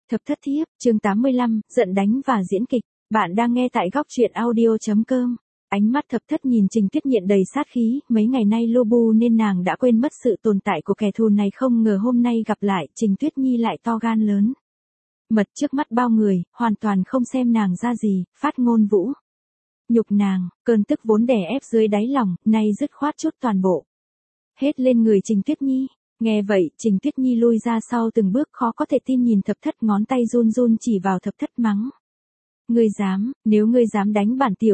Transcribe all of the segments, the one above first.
Thập thất thiếp, chương 85, giận đánh và diễn kịch. Bạn đang nghe tại góc truyện audio.com. Ánh mắt thập thất nhìn Trình Tuyết Nhện đầy sát khí, mấy ngày nay lu bu nên nàng đã quên mất sự tồn tại của kẻ thù này, không ngờ hôm nay gặp lại, Trình Tuyết Nhi lại to gan lớn mật trước mắt bao người, hoàn toàn không xem nàng ra gì, phát ngôn vũ nhục nàng, cơn tức vốn đè ép dưới đáy lòng, nay dứt khoát chút toàn bộ hết lên người Trình Tuyết Nhi. Nghe vậy, Trình Tuyết Nhi lui ra sau từng bước, khó có thể tin nhìn thập thất, ngón tay run run chỉ vào thập thất mắng. Ngươi dám, nếu ngươi dám đánh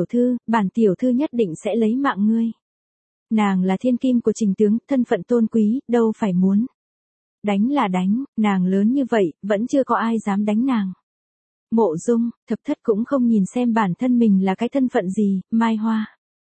bản tiểu thư nhất định sẽ lấy mạng ngươi. Nàng là thiên kim của Trình tướng, thân phận tôn quý, đâu phải muốn đánh là đánh, nàng lớn như vậy, vẫn chưa có ai dám đánh nàng. Mộ Dung, thập thất cũng không nhìn xem bản thân mình là cái thân phận gì, Mai Hoa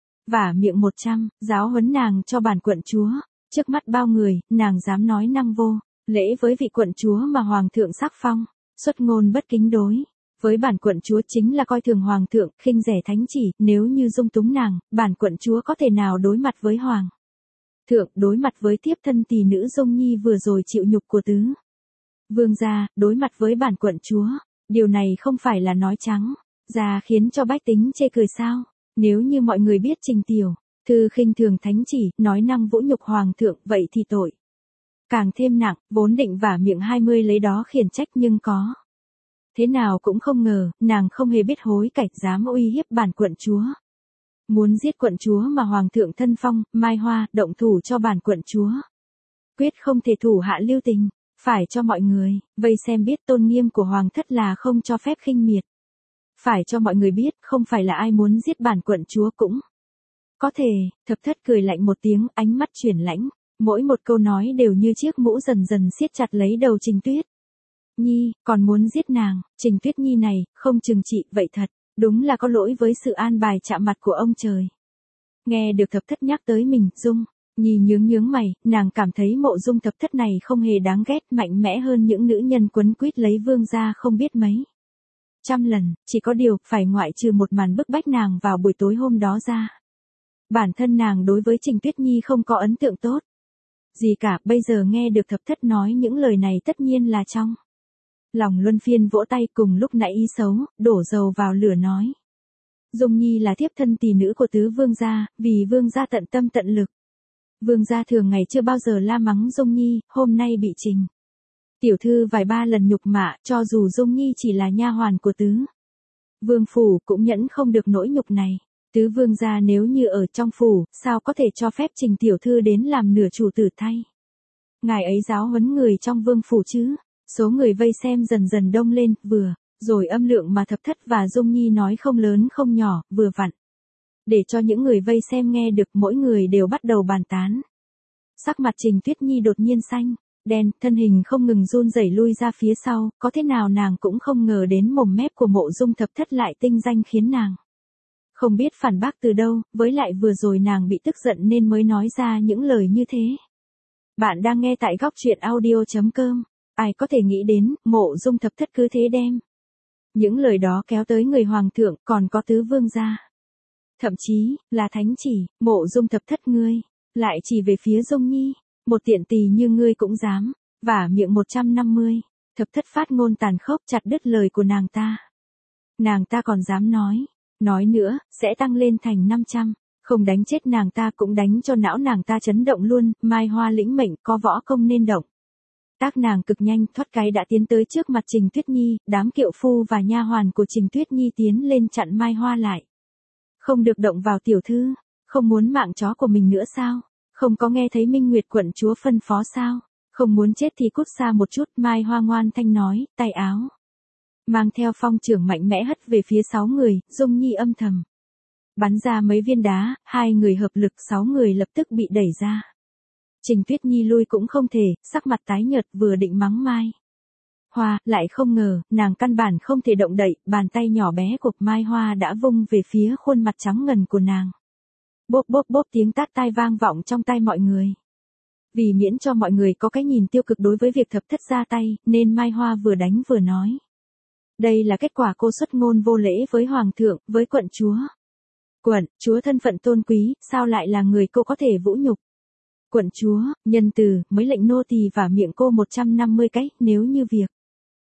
vả miệng 100, giáo huấn nàng cho bản quận chúa. Trước mắt bao người, nàng dám nói năng vô lễ với vị quận chúa mà hoàng thượng sắc phong, xuất ngôn bất kính đối với bản quận chúa chính là coi thường hoàng thượng, khinh rẻ thánh chỉ, nếu như dung túng nàng, bản quận chúa có thể nào đối mặt với hoàng thượng, đối mặt với tiếp thân tỷ nữ Dung Nhi vừa rồi chịu nhục của tứ vương gia, đối mặt với bản quận chúa, điều này không phải là nói trắng ra khiến cho bách tính chê cười sao? Nếu như mọi người biết Trình tiểu thư khinh thường thánh chỉ, nói năng vũ nhục hoàng thượng, vậy thì tội càng thêm nặng, vốn định vả miệng 20 lấy đó khiển trách, nhưng có thế nào cũng không ngờ, nàng không hề biết hối cải, dám uy hiếp bản quận chúa. Muốn giết quận chúa mà hoàng thượng thân phong, Mai Hoa, động thủ cho bản quận chúa. Quyết không thể thủ hạ lưu tình, phải cho mọi người vây xem biết tôn nghiêm của hoàng thất là không cho phép khinh miệt. Phải cho mọi người biết, không phải là ai muốn giết bản quận chúa cũng có thể. Thập thất cười lạnh một tiếng, ánh mắt chuyển lãnh, mỗi một câu nói đều như chiếc mũ dần dần siết chặt lấy đầu Trình Tuyết Nhi, còn muốn giết nàng, Trình Tuyết Nhi này, không trừng trị, vậy thật, đúng là có lỗi với sự an bài chạm mặt của ông trời. Nghe được thập thất nhắc tới mình, Dung Nhi nhướng mày, nàng cảm thấy Mộ Dung thập thất này không hề đáng ghét, mạnh mẽ hơn những nữ nhân quấn quýt lấy vương gia không biết mấy trăm lần, chỉ có điều, phải ngoại trừ một màn bức bách nàng vào buổi tối hôm đó ra. Bản thân nàng đối với Trình Tuyết Nhi không có ấn tượng tốt gì cả, bây giờ nghe được thập thất nói những lời này tất nhiên là trong lòng luân phiên vỗ tay, cùng lúc nãy ý xấu, đổ dầu vào lửa nói. Dung Nhi là thiếp thân tỷ nữ của tứ vương gia, vì vương gia tận tâm tận lực. Vương gia thường ngày chưa bao giờ la mắng Dung Nhi, hôm nay bị Trình tiểu thư vài ba lần nhục mạ, cho dù Dung Nhi chỉ là nha hoàn của tứ vương phủ cũng nhẫn không được nỗi nhục này. Tứ vương gia nếu như ở trong phủ, sao có thể cho phép Trình tiểu thư đến làm nửa chủ tử thay ngài ấy giáo huấn người trong vương phủ chứ? Số người vây xem dần dần đông lên, vừa rồi âm lượng mà thập thất và Dung Nhi nói không lớn không nhỏ, vừa vặn để cho những người vây xem nghe được, mỗi người đều bắt đầu bàn tán. Sắc mặt Trình Tuyết Nhi đột nhiên xanh đen, thân hình không ngừng run rẩy lui ra phía sau, có thế nào nàng cũng không ngờ đến mồm mép của Mộ Dung thập thất lại tinh danh khiến nàng không biết phản bác từ đâu, với lại vừa rồi nàng bị tức giận nên mới nói ra những lời như thế. Bạn đang nghe tại góc truyện audio.com. Ai có thể nghĩ đến, Mộ Dung thập thất cứ thế đem những lời đó kéo tới người hoàng thượng, còn có tứ vương gia. Thậm chí, là thánh chỉ, Mộ Dung thập thất ngươi, lại chỉ về phía Dung Nhi, một tiện tỳ như ngươi cũng dám, vả miệng 150, thập thất phát ngôn tàn khốc chặt đứt lời của nàng ta. Nàng ta còn dám nói nữa, sẽ tăng lên thành 500, không đánh chết nàng ta cũng đánh cho não nàng ta chấn động luôn. Mai Hoa lĩnh mệnh, có võ công nên động tác nàng cực nhanh, thoát cái đã tiến tới trước mặt Trình Tuyết Nhi, đám kiệu phu và nha hoàn của Trình Tuyết Nhi tiến lên chặn Mai Hoa lại. Không được động vào tiểu thư, không muốn mạng chó của mình nữa sao? Không có nghe thấy Minh Nguyệt quận chúa phân phó sao? Không muốn chết thì cút xa một chút. Mai Hoa ngoan thanh nói, tay áo mang theo phong trưởng mạnh mẽ hất về phía 6 người, Dung Nhi âm thầm bắn ra mấy viên đá, 2 người hợp lực, 6 người lập tức bị đẩy ra. Trình Tuyết Nhi lui cũng không thể, sắc mặt tái nhợt, vừa định mắng Mai Hoa, lại không ngờ, nàng căn bản không thể động đậy, bàn tay nhỏ bé của Mai Hoa đã vung về phía khuôn mặt trắng ngần của nàng. Bốp bốp bốp, tiếng tát tai vang vọng trong tai mọi người. Vì miễn cho mọi người có cái nhìn tiêu cực đối với việc thập thất ra tay, nên Mai Hoa vừa đánh vừa nói. Đây là kết quả cô xuất ngôn vô lễ với hoàng thượng, với quận chúa. Quận chúa thân phận tôn quý, sao lại là người cô có thể vũ nhục? Quận chúa, nhân từ, mới lệnh nô tỳ vả miệng cô 150 cái, nếu như việc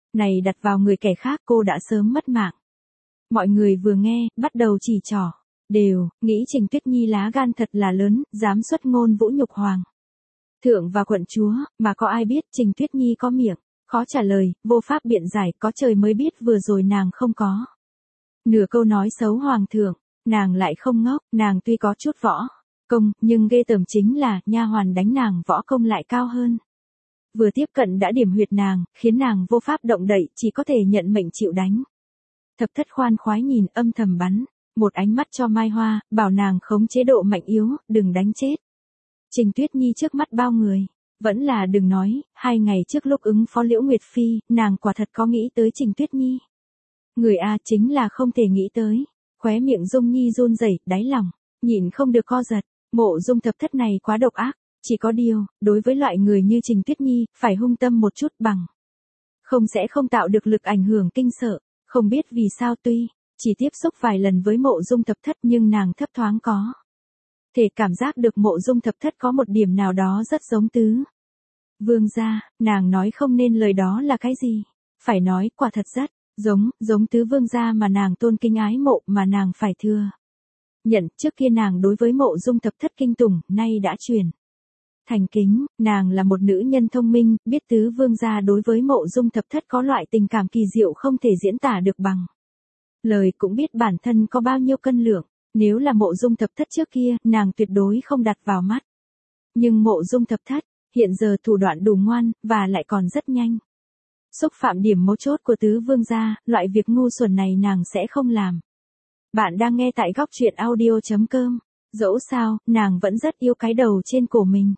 Này đặt vào người kẻ khác cô đã sớm mất mạng. Mọi người vừa nghe, bắt đầu chỉ trỏ. Đều, nghĩ Trình Tuyết Nhi lá gan thật là lớn, dám xuất ngôn vũ nhục hoàng thượng và quận chúa, mà có ai biết Trình Tuyết Nhi có miệng, khó trả lời, vô pháp biện giải, có trời mới biết vừa rồi nàng không có nửa câu nói xấu hoàng thượng, nàng lại không ngốc, nàng tuy có chút võ công, nhưng ghê tởm chính là, nha hoàn đánh nàng võ công lại cao hơn. Vừa tiếp cận đã điểm huyệt nàng, khiến nàng vô pháp động đậy, chỉ có thể nhận mệnh chịu đánh. Thập thất khoan khoái nhìn âm thầm bắn một ánh mắt cho Mai Hoa, bảo nàng khống chế độ mạnh yếu, đừng đánh chết Trình Tuyết Nhi trước mắt bao người. Vẫn là đừng nói, 2 ngày trước lúc ứng phó Liễu Nguyệt Phi, nàng quả thật có nghĩ tới Trình Tuyết Nhi. Người A chính là không thể nghĩ tới. Khóe miệng Dung Nhi run rẩy, đáy lòng nhịn không được co giật. Mộ Dung Thập Thất này quá độc ác, chỉ có điều, đối với loại người như Trình Tuyết Nhi, phải hung tâm một chút bằng không sẽ không tạo được lực ảnh hưởng kinh sợ. Không biết vì sao tuy chỉ tiếp xúc vài lần với Mộ Dung Thập Thất nhưng nàng thấp thoáng có thể cảm giác được Mộ Dung Thập Thất có một điểm nào đó rất giống Tứ Vương gia. Nàng nói không nên lời đó là cái gì, phải nói quả thật rất giống Tứ Vương gia mà nàng tôn kính ái mộ, mà nàng phải thừa nhận trước kia nàng đối với Mộ Dung Thập Thất kinh tủng, nay đã chuyển thành kính. Nàng là một nữ nhân thông minh, biết Tứ Vương gia đối với Mộ Dung Thập Thất có loại tình cảm kỳ diệu không thể diễn tả được bằng lời, cũng biết bản thân có bao nhiêu cân lượng. Nếu là Mộ Dung Thập Thất trước kia, nàng tuyệt đối không đặt vào mắt. Nhưng Mộ Dung Thập Thất, hiện giờ thủ đoạn đủ ngoan, và lại còn rất nhanh. Xúc phạm điểm mấu chốt của Tứ Vương gia, loại việc ngu xuẩn này nàng sẽ không làm. Bạn đang nghe tại góc truyện audio.com. Dẫu sao, nàng vẫn rất yêu cái đầu trên cổ mình.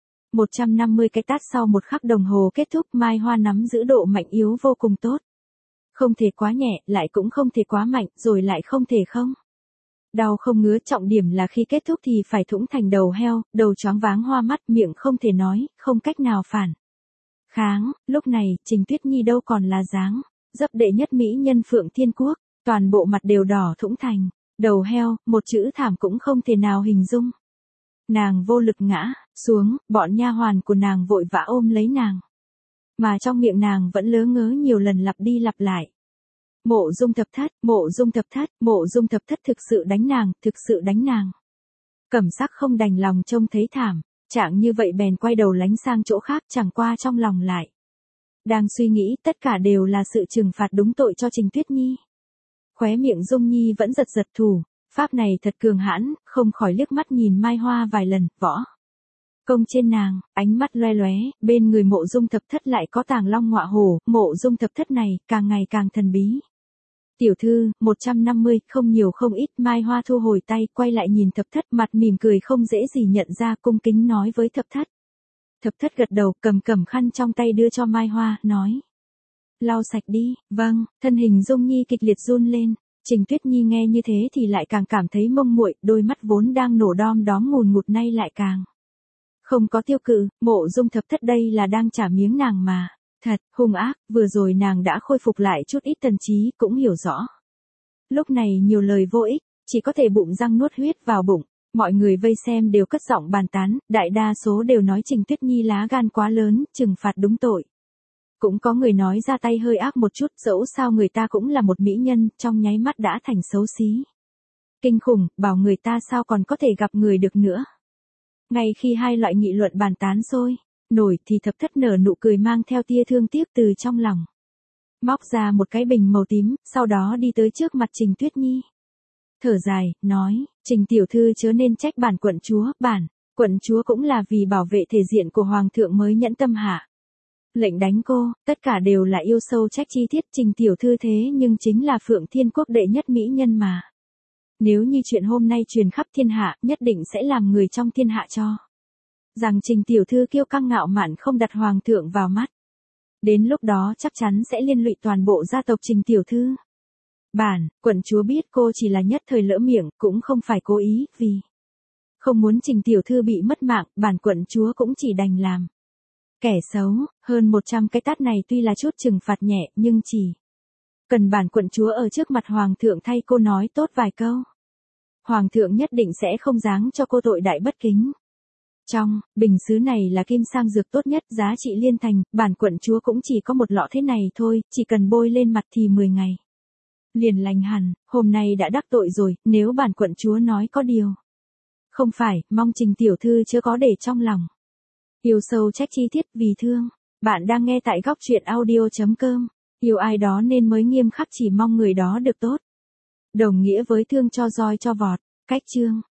150 cái tát sau một khắc đồng hồ kết thúc, Mai Hoa nắm giữ độ mạnh yếu vô cùng tốt. Không thể quá nhẹ, lại cũng không thể quá mạnh, rồi lại không thể không đau không ngứa. Trọng điểm là khi kết thúc thì phải thủng thành đầu heo, đầu choáng váng hoa mắt, miệng không thể nói, không cách nào phản kháng. Lúc này, Trình Tuyết Nhi đâu còn là dáng dấp đệ nhất mỹ nhân Phượng Thiên Quốc, toàn bộ mặt đều đỏ thủng thành đầu heo, một chữ thảm cũng không thể nào hình dung. Nàng vô lực ngã xuống, bọn nha hoàn của nàng vội vã ôm lấy nàng, mà trong miệng nàng vẫn lớ ngớ nhiều lần lặp đi lặp lại. Mộ Dung Thập Thất, Mộ Dung Thập Thất, Mộ Dung Thập Thất thực sự đánh nàng, thực sự đánh nàng. Cẩm Sắc không đành lòng trông thấy thảm trạng như vậy, bèn quay đầu lánh sang chỗ khác, chẳng qua trong lòng lại đang suy nghĩ tất cả đều là sự trừng phạt đúng tội cho Trình Tuyết Nhi. Khóe miệng Dung Nhi vẫn giật giật, thủ pháp này thật cường hãn, không khỏi liếc mắt nhìn Mai Hoa vài lần. Võ công trên nàng, ánh mắt loe loé, bên người Mộ Dung Thập Thất lại có tàng long ngọa hổ. Mộ Dung Thập Thất này càng ngày càng thần bí. Tiểu thư, 150, không nhiều không ít. Mai Hoa thu hồi tay, quay lại nhìn Thập Thất, mặt mỉm cười không dễ gì nhận ra, cung kính nói với Thập Thất. Thập Thất gật đầu, cầm khăn trong tay đưa cho Mai Hoa, nói: lau sạch đi. Vâng. Thân hình Dung Nhi kịch liệt run lên. Trình Tuyết Nhi nghe như thế thì lại càng cảm thấy mông muội, đôi mắt vốn đang nổ đom đóm ngùn ngụt nay lại càng không có tiêu cự. Mộ Dung Thập Thất đây là đang trả miếng nàng mà. Thật hung ác. Vừa rồi nàng đã khôi phục lại chút ít thần trí, cũng hiểu rõ. Lúc này nhiều lời vô ích, chỉ có thể bụng răng nuốt huyết vào bụng. Mọi người vây xem đều cất giọng bàn tán, đại đa số đều nói Trình Tuyết Nhi lá gan quá lớn, trừng phạt đúng tội. Cũng có người nói ra tay hơi ác một chút, dẫu sao người ta cũng là một mỹ nhân, trong nháy mắt đã thành xấu xí. Kinh khủng, bảo người ta sao còn có thể gặp người được nữa. Ngay khi hai loại nghị luận bàn tán sôi nổi thì Thập Thất nở nụ cười mang theo tia thương tiếc từ trong lòng. Móc ra một cái bình màu tím, sau đó đi tới trước mặt Trình Tuyết Nhi. Thở dài, nói: Trình tiểu thư chớ nên trách bản quận chúa, bản quận chúa cũng là vì bảo vệ thể diện của hoàng thượng mới nhẫn tâm hạ lệnh đánh cô, tất cả đều là yêu sâu trách chi tiết. Trình tiểu thư thế nhưng chính là Phượng Thiên Quốc đệ nhất mỹ nhân mà. Nếu như chuyện hôm nay truyền khắp thiên hạ, nhất định sẽ làm người trong thiên hạ cho rằng Trình tiểu thư kiêu căng ngạo mạn, không đặt hoàng thượng vào mắt. Đến lúc đó chắc chắn sẽ liên lụy toàn bộ gia tộc Trình tiểu thư. Bản quận chúa biết cô chỉ là nhất thời lỡ miệng, cũng không phải cố ý, vì không muốn Trình tiểu thư bị mất mạng, bản quận chúa cũng chỉ đành làm kẻ xấu. Hơn 100 cái tát này tuy là chút trừng phạt nhẹ, nhưng chỉ cần bản quận chúa ở trước mặt hoàng thượng thay cô nói tốt vài câu, hoàng thượng nhất định sẽ không giáng cho cô tội đại bất kính. Trong bình sứ này là kim sang dược tốt nhất, giá trị liên thành, bản quận chúa cũng chỉ có một lọ thế này thôi, chỉ cần bôi lên mặt thì 10 ngày liền lành hẳn. Hôm nay đã đắc tội rồi, nếu bản quận chúa nói có điều không phải, mong Trình tiểu thư chớ có để trong lòng. Yêu sâu trách chi tiết vì thương. Bạn đang nghe tại góc truyện audio.com. Yêu ai đó nên mới nghiêm khắc, chỉ mong người đó được tốt. Đồng nghĩa với thương cho roi cho vọt. Cách chương